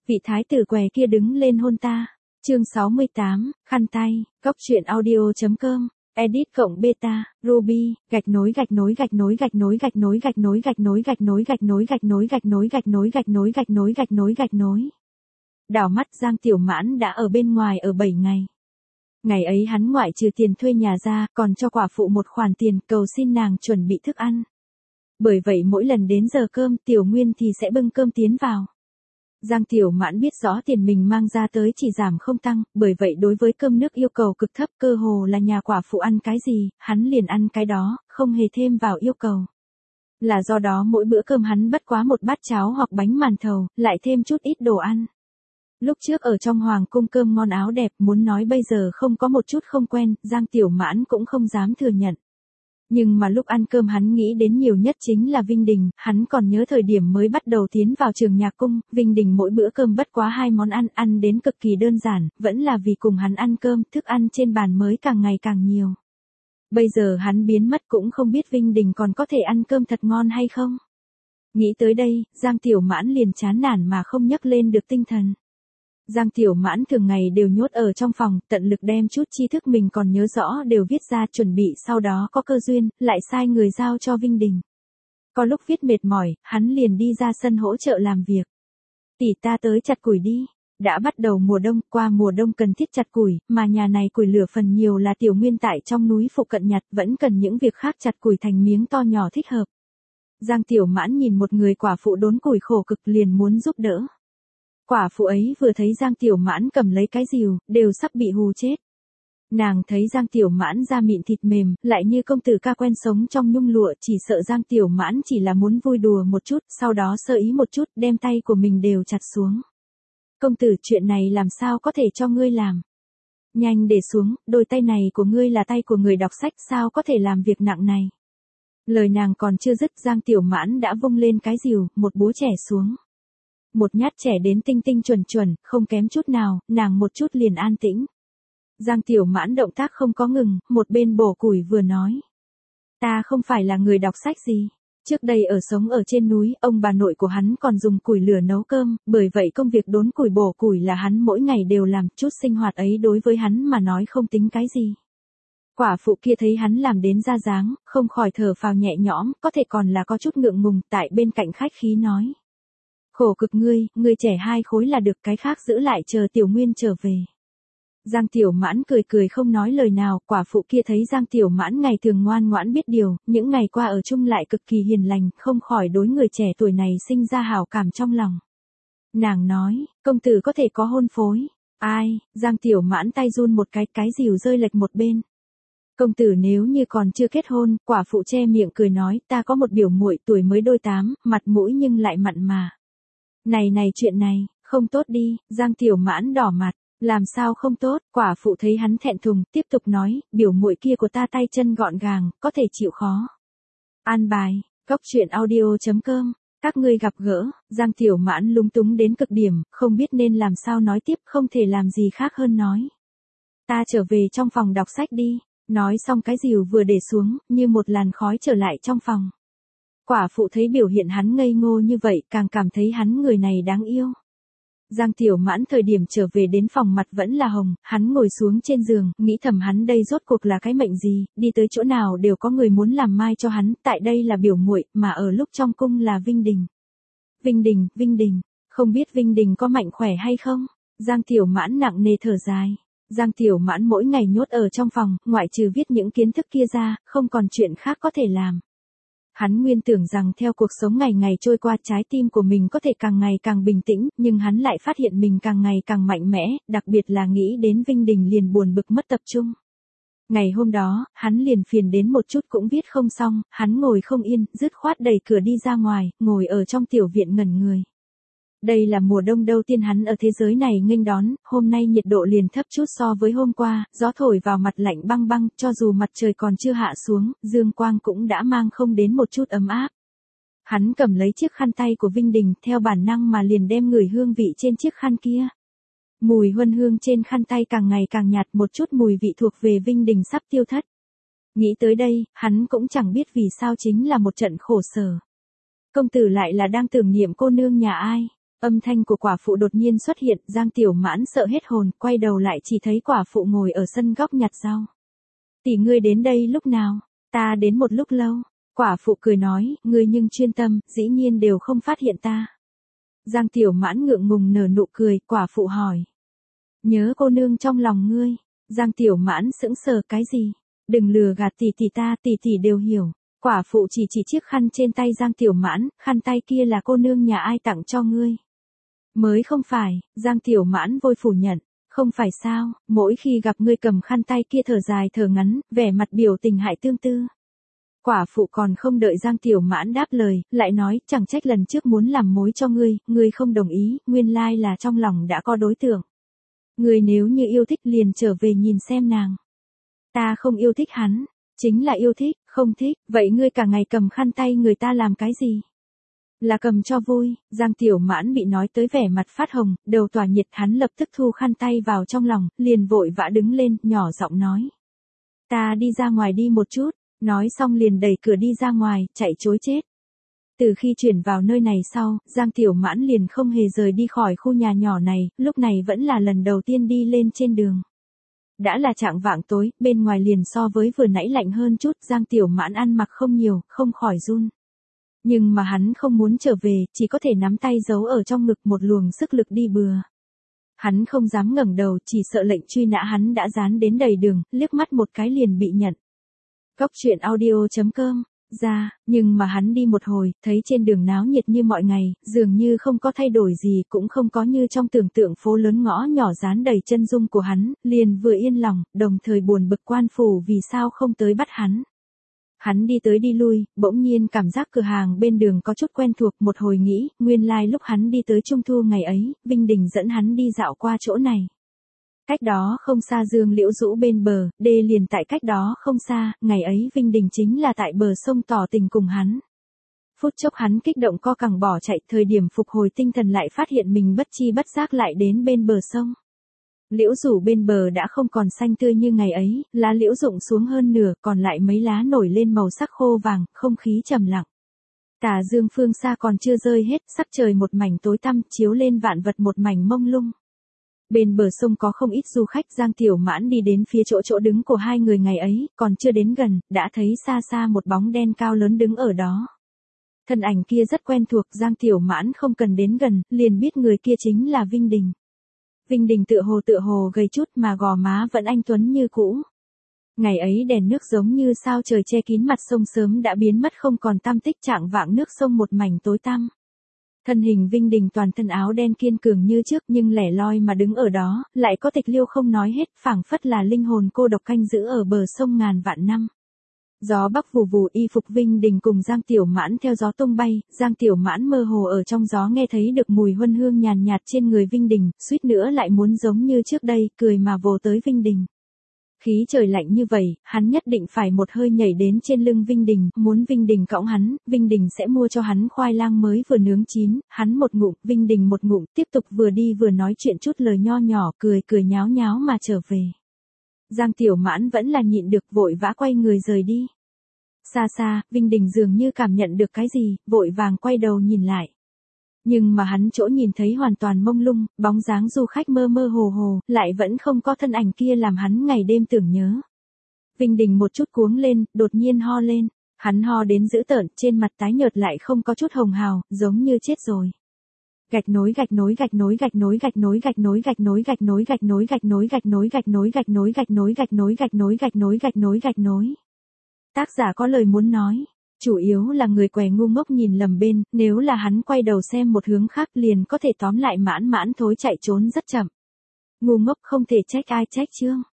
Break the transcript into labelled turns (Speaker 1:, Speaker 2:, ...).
Speaker 1: vị thái tử què kia đứng lên hôn ta. Chương 68, khăn tay, góc truyện audio.com, edit cộng beta, Ruby, gạch nối gạch nối gạch nối gạch nối gạch nối gạch nối gạch nối gạch nối gạch nối gạch nối gạch nối gạch nối gạch nối gạch nối gạch nối gạch nối. Đảo mắt Giang Tiểu Mãn đã ở bên ngoài ở 7 ngày. Ngày ấy hắn ngoại trừ tiền thuê nhà ra, còn cho quả phụ một khoản tiền cầu xin nàng chuẩn bị thức ăn. Bởi vậy mỗi lần đến giờ cơm Tiểu Nguyên thì sẽ bưng cơm tiến vào. Giang Tiểu Mãn biết rõ tiền mình mang ra tới chỉ giảm không tăng, bởi vậy đối với cơm nước yêu cầu cực thấp, cơ hồ là nhà quả phụ ăn cái gì, hắn liền ăn cái đó, không hề thêm vào yêu cầu. Là do đó mỗi bữa cơm hắn bất quá một bát cháo hoặc bánh màn thầu, lại thêm chút ít đồ ăn. Lúc trước ở trong hoàng cung cơm ngon áo đẹp, muốn nói bây giờ không có một chút không quen, Giang Tiểu Mãn cũng không dám thừa nhận. Nhưng mà lúc ăn cơm hắn nghĩ đến nhiều nhất chính là Vinh Đình, hắn còn nhớ thời điểm mới bắt đầu tiến vào trường nhạc cung, Vinh Đình mỗi bữa cơm bất quá 2 món ăn, ăn đến cực kỳ đơn giản, vẫn là vì cùng hắn ăn cơm, thức ăn trên bàn mới càng ngày càng nhiều. Bây giờ hắn biến mất cũng không biết Vinh Đình còn có thể ăn cơm thật ngon hay không. Nghĩ tới đây, Giang Tiểu Mãn liền chán nản mà không nhấc lên được tinh thần. Giang Tiểu Mãn thường ngày đều nhốt ở trong phòng, tận lực đem chút tri thức mình còn nhớ rõ đều viết ra chuẩn bị, sau đó có cơ duyên, lại sai người giao cho Vinh Đình. Có lúc viết mệt mỏi, hắn liền đi ra sân hỗ trợ làm việc. Tỷ ta tới chặt củi đi. Đã bắt đầu mùa đông, qua mùa đông cần thiết chặt củi, mà nhà này củi lửa phần nhiều là Tiểu Nguyên tại trong núi phụ cận nhặt, vẫn cần những việc khác chặt củi thành miếng to nhỏ thích hợp. Giang Tiểu Mãn nhìn một người quả phụ đốn củi khổ cực liền muốn giúp đỡ. Quả phụ ấy vừa thấy Giang Tiểu Mãn cầm lấy cái rìu, đều sắp bị hù chết. Nàng thấy Giang Tiểu Mãn da mịn thịt mềm, lại như công tử ca quen sống trong nhung lụa, chỉ sợ Giang Tiểu Mãn chỉ là muốn vui đùa một chút, sau đó sơ ý một chút, đem tay của mình đều chặt xuống. Công tử, chuyện này làm sao có thể cho ngươi làm? Nhanh để xuống, đôi tay này của ngươi là tay của người đọc sách, sao có thể làm việc nặng này? Lời nàng còn chưa dứt, Giang Tiểu Mãn đã vung lên cái rìu, một búa chẻ xuống. Một nhát chẻ đến tinh tinh chuẩn chuẩn, không kém chút nào, nàng một chút liền an tĩnh. Giang Tiểu Mãn động tác không có ngừng, một bên bổ củi vừa nói. Ta không phải là người đọc sách gì. Trước đây ở sống ở trên núi, ông bà nội của hắn còn dùng củi lửa nấu cơm, bởi vậy công việc đốn củi bổ củi là hắn mỗi ngày đều làm, chút sinh hoạt ấy đối với hắn mà nói không tính cái gì. Quả phụ kia thấy hắn làm đến ra dáng, không khỏi thở phào nhẹ nhõm, có thể còn là có chút ngượng ngùng, tại bên cạnh khách khí nói. Khổ cực ngươi trẻ 2 khối là được, cái khác giữ lại chờ Tiểu Nguyên trở về. Giang Tiểu Mãn cười cười không nói lời nào, quả phụ kia thấy Giang Tiểu Mãn ngày thường ngoan ngoãn biết điều, những ngày qua ở chung lại cực kỳ hiền lành, không khỏi đối người trẻ tuổi này sinh ra hảo cảm trong lòng. Nàng nói, công tử có thể có hôn phối. Ai? Giang Tiểu Mãn tay run một cái rìu rơi lệch một bên. Công tử nếu như còn chưa kết hôn, quả phụ che miệng cười nói, ta có một biểu muội tuổi mới đôi 8, mặt mũi nhưng lại mặn mà. Này chuyện này, không tốt đi, Giang Tiểu Mãn đỏ mặt, làm sao không tốt, quả phụ thấy hắn thẹn thùng, tiếp tục nói, biểu muội kia của ta tay chân gọn gàng, có thể chịu khó. An bài, góc truyện audio.com, các ngươi gặp gỡ, Giang Tiểu Mãn lúng túng đến cực điểm, không biết nên làm sao nói tiếp, không thể làm gì khác hơn nói. Ta trở về trong phòng đọc sách đi, nói xong cái rìu vừa để xuống, như một làn khói trở lại trong phòng. Quả phụ thấy biểu hiện hắn ngây ngô như vậy, càng cảm thấy hắn người này đáng yêu. Giang Tiểu Mãn thời điểm trở về đến phòng mặt vẫn là hồng, hắn ngồi xuống trên giường, nghĩ thầm hắn đây rốt cuộc là cái mệnh gì, đi tới chỗ nào đều có người muốn làm mai cho hắn, tại đây là biểu muội, mà ở lúc trong cung là Vinh Đình. Vinh Đình, không biết Vinh Đình có mạnh khỏe hay không? Giang Tiểu Mãn nặng nề thở dài. Giang Tiểu Mãn mỗi ngày nhốt ở trong phòng, ngoại trừ viết những kiến thức kia ra, không còn chuyện khác có thể làm. Hắn nguyên tưởng rằng theo cuộc sống ngày ngày trôi qua trái tim của mình có thể càng ngày càng bình tĩnh, nhưng hắn lại phát hiện mình càng ngày càng mạnh mẽ, đặc biệt là nghĩ đến Vinh Đình liền buồn bực mất tập trung. Ngày hôm đó, hắn liền phiền đến một chút cũng viết không xong, hắn ngồi không yên, dứt khoát đẩy cửa đi ra ngoài, ngồi ở trong tiểu viện ngẩn người. Đây là mùa đông đầu tiên hắn ở thế giới này nghênh đón, hôm nay nhiệt độ liền thấp chút so với hôm qua, gió thổi vào mặt lạnh băng băng, cho dù mặt trời còn chưa hạ xuống, dương quang cũng đã mang không đến một chút ấm áp. Hắn cầm lấy chiếc khăn tay của Vinh Đình, theo bản năng mà liền đem ngửi hương vị trên chiếc khăn kia. Mùi huân hương trên khăn tay càng ngày càng nhạt, một chút mùi vị thuộc về Vinh Đình sắp tiêu thất. Nghĩ tới đây, hắn cũng chẳng biết vì sao chính là một trận khổ sở. Công tử lại là đang tưởng niệm cô nương nhà ai? Âm thanh của quả phụ đột nhiên xuất hiện, Giang Tiểu Mãn sợ hết hồn, quay đầu lại chỉ thấy quả phụ ngồi ở sân góc nhặt rau. Tỷ ngươi đến đây lúc nào? Ta đến một lúc lâu. Quả phụ cười nói, ngươi nhưng chuyên tâm, dĩ nhiên đều không phát hiện ta. Giang Tiểu Mãn ngượng ngùng nở nụ cười, quả phụ hỏi. Nhớ cô nương trong lòng ngươi. Giang Tiểu Mãn sững sờ, cái gì? Đừng lừa gạt tỷ tỷ ta, tỷ tỷ đều hiểu. Quả phụ chỉ chiếc khăn trên tay Giang Tiểu Mãn, khăn tay kia là cô nương nhà ai tặng cho ngươi. Mới không phải, Giang Tiểu Mãn vội phủ nhận. Không phải sao, mỗi khi gặp ngươi cầm khăn tay kia thở dài thở ngắn, vẻ mặt biểu tình hại tương tư. Quả phụ còn không đợi Giang Tiểu Mãn đáp lời, lại nói, chẳng trách lần trước muốn làm mối cho ngươi không đồng ý, nguyên lai là trong lòng đã có đối tượng. Ngươi nếu như yêu thích liền trở về nhìn xem nàng. Ta không yêu thích hắn, chính là yêu thích, không thích, vậy ngươi cả ngày cầm khăn tay người ta làm cái gì? Là cầm cho vui. Giang Tiểu Mãn bị nói tới vẻ mặt phát hồng, đầu tỏa nhiệt, hắn lập tức thu khăn tay vào trong lòng, liền vội vã đứng lên, nhỏ giọng nói. Ta đi ra ngoài đi một chút, nói xong liền đẩy cửa đi ra ngoài, chạy trối chết. Từ khi chuyển vào nơi này sau, Giang Tiểu Mãn liền không hề rời đi khỏi khu nhà nhỏ này, lúc này vẫn là lần đầu tiên đi lên trên đường. Đã là chạng vạng tối, bên ngoài liền so với vừa nãy lạnh hơn chút, Giang Tiểu Mãn ăn mặc không nhiều, không khỏi run. Nhưng mà hắn không muốn trở về, chỉ có thể nắm tay giấu ở trong ngực, một luồng sức lực đi bừa. Hắn không dám ngẩng đầu, chỉ sợ lệnh truy nã hắn đã dán đến đầy đường, liếc mắt một cái liền bị nhận. Cóc truyện audio.com ra, nhưng mà hắn đi một hồi, thấy trên đường náo nhiệt như mọi ngày, dường như không có thay đổi gì, cũng không có như trong tưởng tượng phố lớn ngõ nhỏ dán đầy chân dung của hắn, liền vừa yên lòng, đồng thời buồn bực quan phủ vì sao không tới bắt hắn. Hắn đi tới đi lui, bỗng nhiên cảm giác cửa hàng bên đường có chút quen thuộc, một hồi nghĩ, nguyên lai lúc hắn đi tới Trung Thu ngày ấy, Vinh Đình dẫn hắn đi dạo qua chỗ này. Cách đó không xa Dương Liễu rũ bên bờ, đê liền tại cách đó không xa, ngày ấy Vinh Đình chính là tại bờ sông tỏ tình cùng hắn. Phút chốc hắn kích động co cẳng bỏ chạy, thời điểm phục hồi tinh thần lại phát hiện mình bất chi bất giác lại đến bên bờ sông. Liễu rủ bên bờ đã không còn xanh tươi như ngày ấy, lá liễu rụng xuống hơn nửa, còn lại mấy lá nổi lên màu sắc khô vàng, không khí trầm lặng. Tà dương phương xa còn chưa rơi hết, sắc trời một mảnh tối tăm, chiếu lên vạn vật một mảnh mông lung. Bên bờ sông có không ít du khách, Giang Tiểu Mãn đi đến phía chỗ đứng của hai người ngày ấy, còn chưa đến gần, đã thấy xa xa một bóng đen cao lớn đứng ở đó. Thân ảnh kia rất quen thuộc, Giang Tiểu Mãn không cần đến gần, liền biết người kia chính là Vinh Đình. Vinh Đình tựa hồ gầy chút mà gò má vẫn anh tuấn như cũ. Ngày ấy đèn nước giống như sao trời che kín mặt sông sớm đã biến mất không còn tăm tích, trạng vạng nước sông một mảnh tối tăm. Thân hình Vinh Đình toàn thân áo đen kiên cường như trước nhưng lẻ loi mà đứng ở đó, lại có tịch liêu không nói hết, phảng phất là linh hồn cô độc canh giữ ở bờ sông ngàn vạn năm. Gió bắc vù vù, y phục Vinh Đình cùng Giang Tiểu Mãn theo gió tung bay, Giang Tiểu Mãn mơ hồ ở trong gió nghe thấy được mùi huân hương nhàn nhạt trên người Vinh Đình, suýt nữa lại muốn giống như trước đây, cười mà vồ tới Vinh Đình. Khí trời lạnh như vậy, hắn nhất định phải một hơi nhảy đến trên lưng Vinh Đình, muốn Vinh Đình cõng hắn, Vinh Đình sẽ mua cho hắn khoai lang mới vừa nướng chín, hắn một ngụm, Vinh Đình một ngụm, tiếp tục vừa đi vừa nói chuyện chút lời nho nhỏ, cười nháo nháo mà trở về. Giang Tiểu Mãn vẫn là nhịn được, vội vã quay người rời đi. Xa xa, Vinh Đình dường như cảm nhận được cái gì, vội vàng quay đầu nhìn lại. Nhưng mà hắn chỗ nhìn thấy hoàn toàn mông lung, bóng dáng du khách mơ mơ hồ, lại vẫn không có thân ảnh kia làm hắn ngày đêm tưởng nhớ. Vinh Đình một chút cuống lên, đột nhiên ho lên. Hắn ho đến dữ tợn, trên mặt tái nhợt lại không có chút hồng hào, giống như chết rồi. Gạch nối. Tác giả có lời muốn nói. Chủ yếu là người què ngu ngốc nhìn lầm bên, nếu là hắn quay đầu xem một hướng khác liền có thể tóm lại mãn thối chạy trốn rất chậm. Ngu ngốc không thể trách ai, trách Chương.